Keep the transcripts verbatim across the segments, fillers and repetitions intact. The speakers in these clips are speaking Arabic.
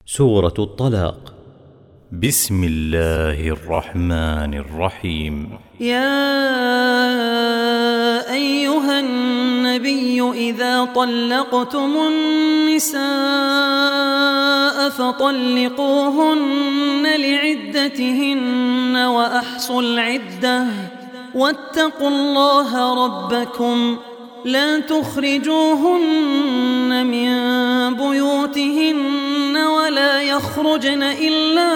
سورة الطلاق. بسم الله الرحمن الرحيم. يا أيها النبي إذا طلقتم النساء فطلقوهن لعدتهن وأحصوا العدة واتقوا الله ربكم لا تخرجوهن من بيوتهن ولا يخرجن إلا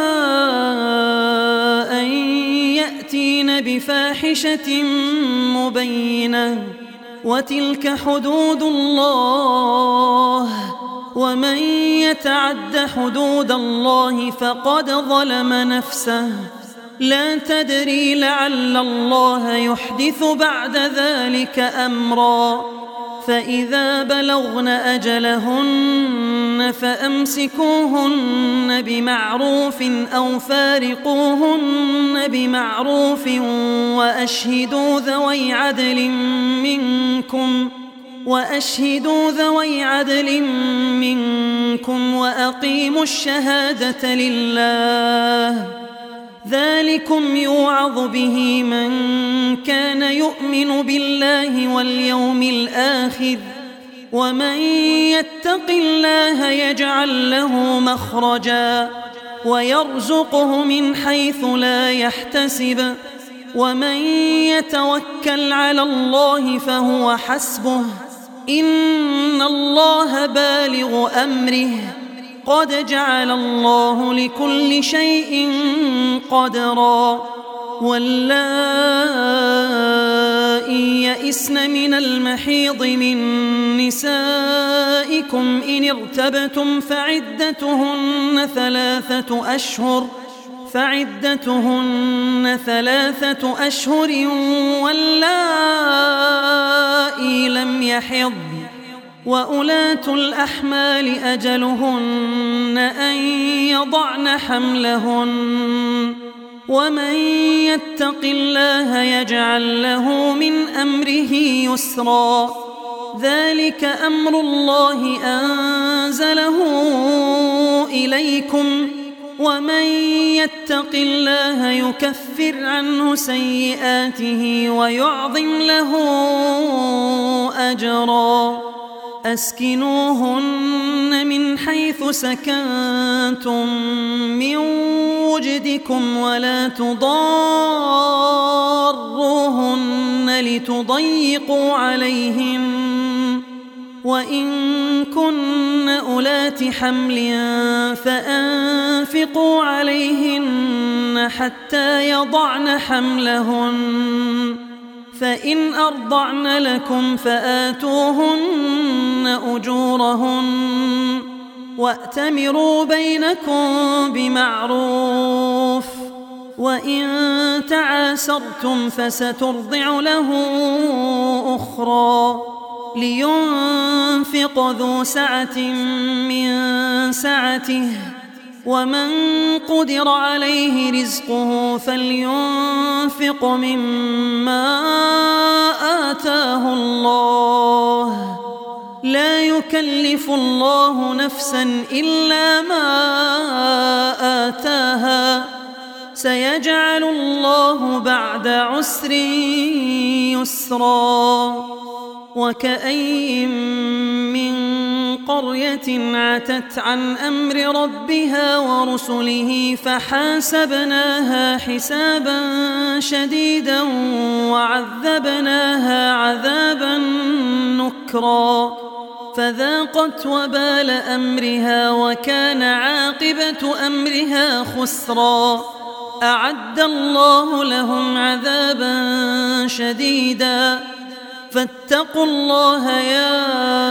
أن يأتين بفاحشة مبينة وتلك حدود الله ومن يتعد حدود الله فقد ظلم نفسه لا تدري لعل الله يحدث بعد ذلك أمرا فإذا بلغن أجلهن فأمسكوهن بمعروف أو فارقوهن بمعروف وأشهدوا ذوي عدل منكم وأشهدوا ذوي عدل منكم وأقيموا الشهادة لله ذلكم يوعظ به من كان يؤمن بالله واليوم الآخر ومن يتق الله يجعل له مخرجا ويرزقه من حيث لا يحتسب ومن يتوكل على الله فهو حسبه إن الله بالغ أمره قد جعل الله لكل شيء قدرا واللائي يئسن من المحيض من نسائكم إن ارتبتم فعدتهن ثلاثة أشهر فعدتهن ثلاثة أشهر واللائي لم يحضن وأولاة الأحمال أجلهن أن يضعن حملهن ومن يتق الله يجعل له من أمره يسرا ذلك أمر الله أنزله إليكم ومن يتق الله يكفر عنه سيئاته ويعظم له أجرا أسكنوهن من حيث سكنتم من وجدكم ولا تضاروهن لتضيقوا عليهم وإن كن أولات حمل فأنفقوا عليهن حتى يضعن حملهن فإن أرضعن لكم فآتوهن أجورهن وأتمروا بينكم بمعروف وإن تعاسرتم فسترضع له أخرى لينفق ذو سعة من سعته ومن قدر عليه رزقه فلينفق مما آتاه الله لا يكلف الله نفسا إلا ما آتاها سيجعل الله بعد عسر يسرا وكأين من قرية عتت عن أمر ربها ورسله فحاسبناها حسابا شديدا وعذبناها عذابا نكرا فذاقت وبال أمرها وكان عاقبة أمرها خسرا أعد الله لهم عذابا شديدا فاتقوا الله يا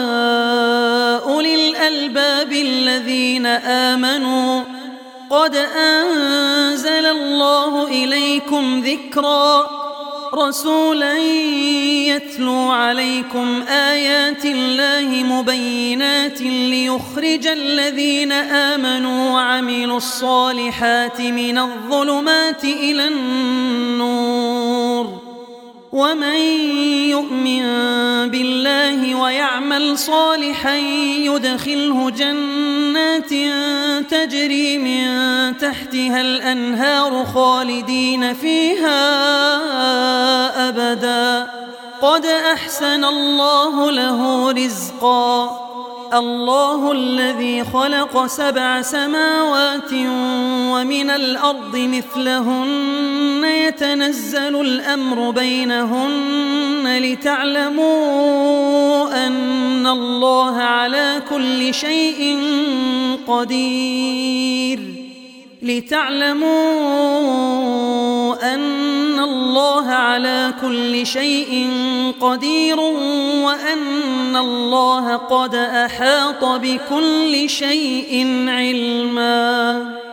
أولي الألباب الذين آمنوا قد أنزل الله إليكم ذكرا رسولا يتلو عليكم آيات الله مبينات ليخرج الذين آمنوا وعملوا الصالحات من الظلمات إلى النور ومن يؤمن بالله ويعمل صالحا يدخله جنات تجري من تحتها الأنهار خالدين فيها أبدا قد أحسن الله له رزقا الله الذي خلق سبع سماوات ومن الأرض مثلهن يتنزل الأمر بينهن لتعلموا أن الله على كل شيء قدير لتعلموا أن الله على كل شيء قدير وأن الله قد أحاط بكل شيء علما.